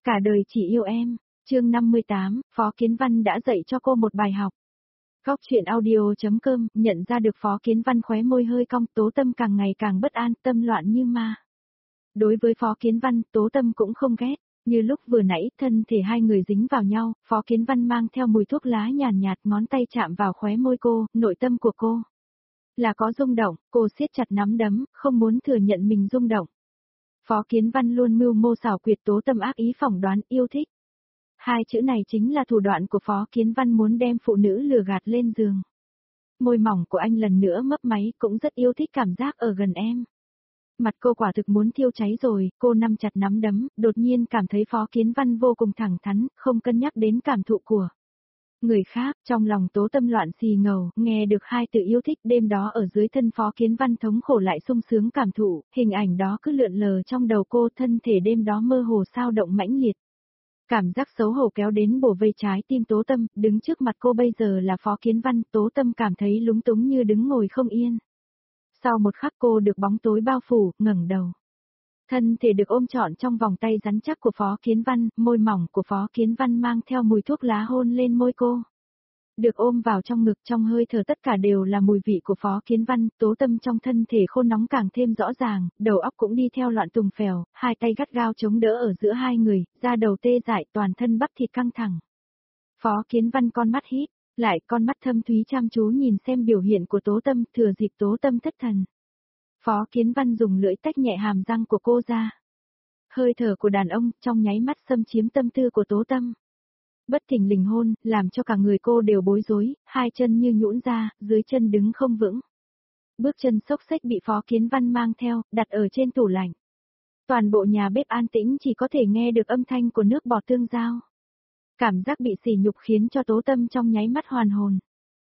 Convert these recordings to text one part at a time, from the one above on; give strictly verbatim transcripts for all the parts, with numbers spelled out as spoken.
Cả đời chỉ yêu em. Chương năm mươi tám, Phó Kiến Văn đã dạy cho cô một bài học. Góc truyện audio.com, nhận ra được Phó Kiến Văn khóe môi hơi cong, Tố Tâm càng ngày càng bất an, tâm loạn như ma. Đối với Phó Kiến Văn, Tố Tâm cũng không ghét. Như lúc vừa nãy, thân thể hai người dính vào nhau, Phó Kiến Văn mang theo mùi thuốc lá nhàn nhạt, ngón tay chạm vào khóe môi cô, nội tâm của cô. Là có rung động, cô siết chặt nắm đấm, không muốn thừa nhận mình rung động. Phó Kiến Văn luôn mưu mô xảo quyệt, Tố Tâm ác ý phỏng đoán, yêu thích. Hai chữ này chính là thủ đoạn của Phó Kiến Văn muốn đem phụ nữ lừa gạt lên giường. Môi mỏng của anh lần nữa mấp máy, cũng rất yêu thích cảm giác ở gần em. Mặt cô quả thực muốn thiêu cháy rồi, cô nắm chặt nắm đấm, đột nhiên cảm thấy Phó Kiến Văn vô cùng thẳng thắn, không cân nhắc đến cảm thụ của người khác. Trong lòng Tố Tâm loạn xì ngầu, nghe được hai từ yêu thích, đêm đó ở dưới thân Phó Kiến Văn thống khổ lại sung sướng cảm thụ, hình ảnh đó cứ lượn lờ trong đầu cô, thân thể đêm đó mơ hồ sao động mãnh liệt. Cảm giác xấu hổ kéo đến bổ vây trái tim Tố Tâm, đứng trước mặt cô bây giờ là Phó Kiến Văn, Tố Tâm cảm thấy lúng túng như đứng ngồi không yên. Sau một khắc cô được bóng tối bao phủ, ngẩng đầu. Thân thể được ôm trọn trong vòng tay rắn chắc của Phó Kiến Văn, môi mỏng của Phó Kiến Văn mang theo mùi thuốc lá hôn lên môi cô. Được ôm vào trong ngực, trong hơi thở tất cả đều là mùi vị của Phó Kiến Văn, Tố Tâm trong thân thể khô nóng càng thêm rõ ràng, đầu óc cũng đi theo loạn tùng phèo, hai tay gắt gao chống đỡ ở giữa hai người, da đầu tê dại, toàn thân bắp thịt căng thẳng. Phó Kiến Văn con mắt híp lại, con mắt thâm thúy chăm chú nhìn xem biểu hiện của Tố Tâm, thừa dịp Tố Tâm thất thần. Phó Kiến Văn dùng lưỡi tách nhẹ hàm răng của cô ra. Hơi thở của đàn ông trong nháy mắt xâm chiếm tâm tư của Tố Tâm. Bất thình lình hôn, làm cho cả người cô đều bối rối, hai chân như nhũn ra, dưới chân đứng không vững. Bước chân xốc xếch bị Phó Kiến Văn mang theo, đặt ở trên tủ lạnh. Toàn bộ nhà bếp an tĩnh, chỉ có thể nghe được âm thanh của nước bọt tương giao. Cảm giác bị sỉ nhục khiến cho Tố Tâm trong nháy mắt hoàn hồn.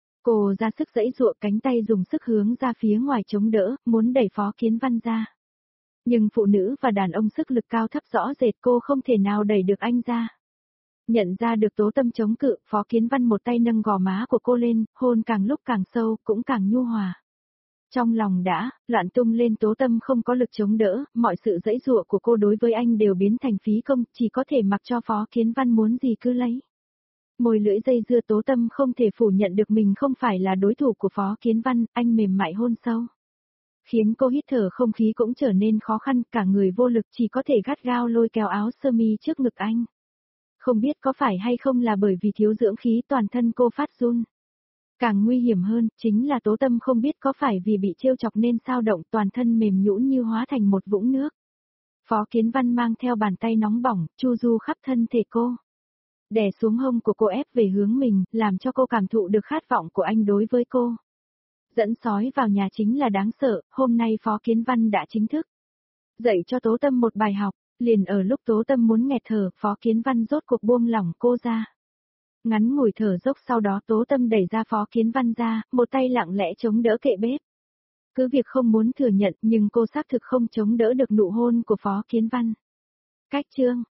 Cô ra sức giãy giụa, cánh tay dùng sức hướng ra phía ngoài chống đỡ, muốn đẩy Phó Kiến Văn ra. Nhưng phụ nữ và đàn ông sức lực cao thấp rõ rệt, cô không thể nào đẩy được anh ra. Nhận ra được Tố Tâm chống cự, Phó Kiến Văn một tay nâng gò má của cô lên, hôn càng lúc càng sâu, cũng càng nhu hòa. Trong lòng đã loạn tung lên, Tố Tâm không có lực chống đỡ, mọi sự giãy giụa của cô đối với anh đều biến thành phí công, chỉ có thể mặc cho Phó Kiến Văn muốn gì cứ lấy. Môi lưỡi dây dưa, Tố Tâm không thể phủ nhận được mình không phải là đối thủ của Phó Kiến Văn, anh mềm mại hôn sâu. Khiến cô hít thở không khí cũng trở nên khó khăn, cả người vô lực, chỉ có thể gắt gao lôi kéo áo sơ mi trước ngực anh. Không biết có phải hay không là bởi vì thiếu dưỡng khí, toàn thân cô phát run. Càng nguy hiểm hơn, chính là Tố Tâm không biết có phải vì bị trêu chọc nên sao động, toàn thân mềm nhũn như hóa thành một vũng nước. Phó Kiến Văn mang theo bàn tay nóng bỏng, chu du khắp thân thể cô. Đè xuống hông của cô ép về hướng mình, làm cho cô cảm thụ được khát vọng của anh đối với cô. Dẫn sói vào nhà chính là đáng sợ, hôm nay Phó Kiến Văn đã chính thức dạy cho Tố Tâm một bài học, liền ở lúc Tố Tâm muốn nghẹt thở, Phó Kiến Văn rốt cuộc buông lỏng cô ra. Ngắn ngủi thở dốc, sau đó Tố Tâm đẩy ra Phó Kiến Văn ra, một tay lặng lẽ chống đỡ kệ bếp. Cứ việc không muốn thừa nhận, nhưng cô xác thực không chống đỡ được nụ hôn của Phó Kiến Văn. Cách chương